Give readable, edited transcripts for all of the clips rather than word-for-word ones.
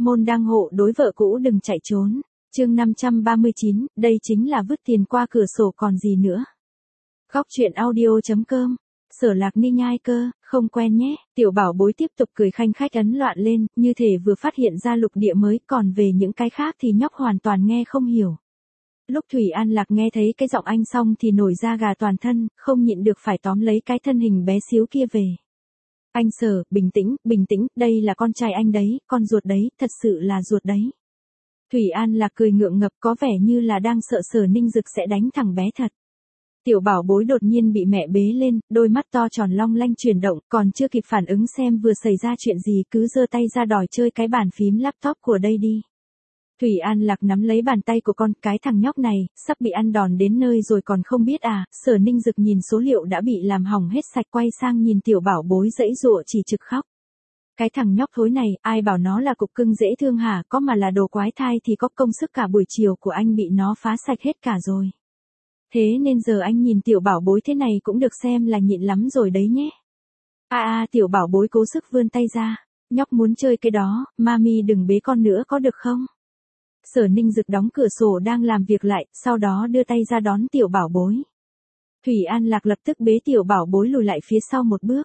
môn đăng hộ đối vợ cũ đừng chạy trốn. Chương 539, đây chính là vứt tiền qua cửa sổ còn gì nữa. Góc chuyện audio.com. Sở Lạc Ni nhai cơ, không quen nhé. Tiểu bảo bối tiếp tục cười khanh khách ấn loạn lên, như thể vừa phát hiện ra lục địa mới, còn về những cái khác thì nhóc hoàn toàn nghe không hiểu. Lúc Thủy An Lạc nghe thấy cái giọng anh xong thì nổi da gà toàn thân, không nhịn được phải tóm lấy cái thân hình bé xíu kia về. Anh Sở, bình tĩnh, đây là con trai anh đấy, con ruột đấy, thật sự là ruột đấy. Thủy An Lạc cười ngượng ngập có vẻ như là đang sợ Sở Ninh Dực sẽ đánh thằng bé thật. Tiểu bảo bối đột nhiên bị mẹ bế lên, đôi mắt to tròn long lanh chuyển động, còn chưa kịp phản ứng xem vừa xảy ra chuyện gì cứ giơ tay ra đòi chơi cái bàn phím laptop của đây đi. Thủy An Lạc nắm lấy bàn tay của con, cái thằng nhóc này, sắp bị ăn đòn đến nơi rồi còn không biết à. Sở Ninh Dực nhìn số liệu đã bị làm hỏng hết sạch, quay sang nhìn tiểu bảo bối giãy giụa chỉ trực khóc. Cái thằng nhóc thối này, ai bảo nó là cục cưng dễ thương hả, có mà là đồ quái thai thì có công sức cả buổi chiều của anh bị nó phá sạch hết cả rồi. Thế nên giờ anh nhìn tiểu bảo bối thế này cũng được xem là nhịn lắm rồi đấy nhé. Tiểu bảo bối cố sức vươn tay ra. Nhóc muốn chơi cái đó, mami đừng bế con nữa có được không? Sở Ninh Dực đóng cửa sổ đang làm việc lại, sau đó đưa tay ra đón tiểu bảo bối. Thủy An Lạc lập tức bế tiểu bảo bối lùi lại phía sau một bước.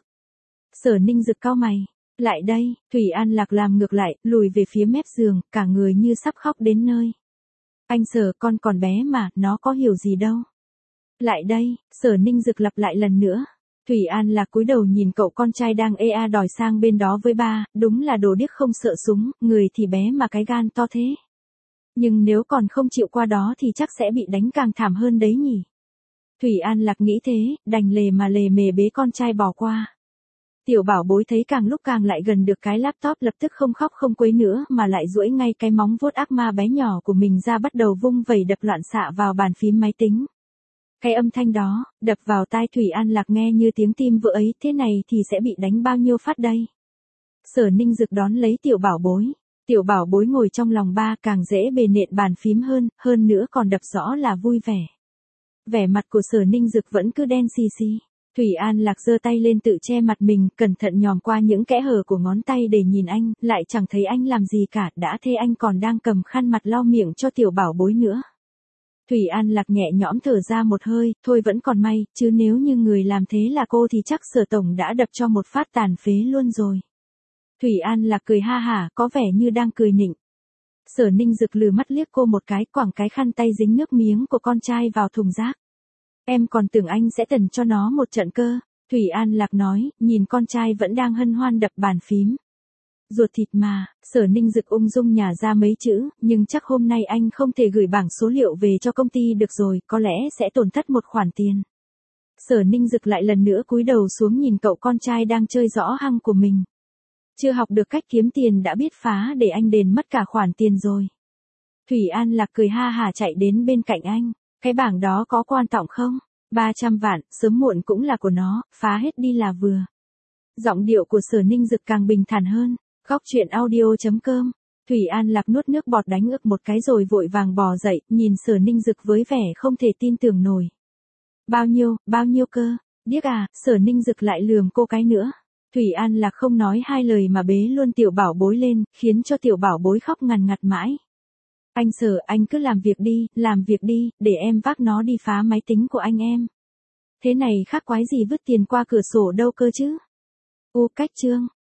Sở Ninh Dực cau mày. Lại đây, Thủy An Lạc làm ngược lại, lùi về phía mép giường, cả người như sắp khóc đến nơi. Anh Sở, con còn bé mà, nó có hiểu gì đâu. Lại đây, Sở Ninh Dực lặp lại lần nữa. Thủy An Lạc cúi đầu nhìn cậu con trai đang đòi sang bên đó với ba, đúng là đồ điếc không sợ súng, người thì bé mà cái gan to thế. Nhưng nếu còn không chịu qua đó thì chắc sẽ bị đánh càng thảm hơn đấy nhỉ. Thủy An Lạc nghĩ thế, đành lề mề bế con trai bỏ qua. Tiểu bảo bối thấy càng lúc càng lại gần được cái laptop lập tức không khóc không quấy nữa mà lại duỗi ngay cái móng vuốt ác ma bé nhỏ của mình ra bắt đầu vung vẩy đập loạn xạ vào bàn phím máy tính. Cái âm thanh đó, đập vào tai Thủy An Lạc nghe như tiếng tim vỡ ấy, thế này thì sẽ bị đánh bao nhiêu phát đây. Sở Ninh Dực đón lấy tiểu bảo bối. Tiểu bảo bối ngồi trong lòng ba càng dễ bề nện bàn phím hơn nữa còn đập rõ là vui vẻ. Vẻ mặt của Sở Ninh Dực vẫn cứ đen xì xì. Thủy An Lạc giơ tay lên tự che mặt mình, cẩn thận nhòm qua những kẽ hở của ngón tay để nhìn anh, lại chẳng thấy anh làm gì cả, đã thế anh còn đang cầm khăn mặt lau miệng cho tiểu bảo bối nữa. Thủy An Lạc nhẹ nhõm thở ra một hơi, thôi vẫn còn may, chứ nếu như người làm thế là cô thì chắc Sở Tổng đã đập cho một phát tàn phế luôn rồi. Thủy An Lạc cười ha hả, có vẻ như đang cười nịnh. Sở Ninh Dực lừ mắt liếc cô một cái, quẳng cái khăn tay dính nước miếng của con trai vào thùng rác. Em còn tưởng anh sẽ tần cho nó một trận cơ. Thủy An Lạc nói, nhìn con trai vẫn đang hân hoan đập bàn phím. Ruột thịt mà. Sở Ninh Dực ung dung nhả ra mấy chữ, nhưng chắc hôm nay anh không thể gửi bảng số liệu về cho công ty được rồi, có lẽ sẽ tổn thất một khoản tiền. Sở Ninh Dực lại lần nữa cúi đầu xuống nhìn cậu con trai đang chơi rõ hăng của mình. Chưa học được cách kiếm tiền đã biết phá để anh đền mất cả khoản tiền rồi. Thủy An Lạc cười ha hả chạy đến bên cạnh anh. Cái bảng đó có quan trọng không? 300 vạn, sớm muộn cũng là của nó, phá hết đi là vừa. Giọng điệu của Sở Ninh Dực càng bình thản hơn. Góc chuyện audio.com. Thủy An Lạc nuốt nước bọt đánh ực một cái rồi vội vàng bò dậy, nhìn Sở Ninh Dực với vẻ không thể tin tưởng nổi. Bao nhiêu cơ? Điếc à? Sở Ninh Dực lại lườm cô cái nữa. Thủy An Lạc không nói hai lời mà bế luôn tiểu bảo bối lên, khiến cho tiểu bảo bối khóc ngằn ngặt mãi. Anh Sở, anh cứ làm việc đi, để em vác nó đi phá máy tính của anh em. Thế này khác quái gì vứt tiền qua cửa sổ đâu cơ chứ. Cách chương.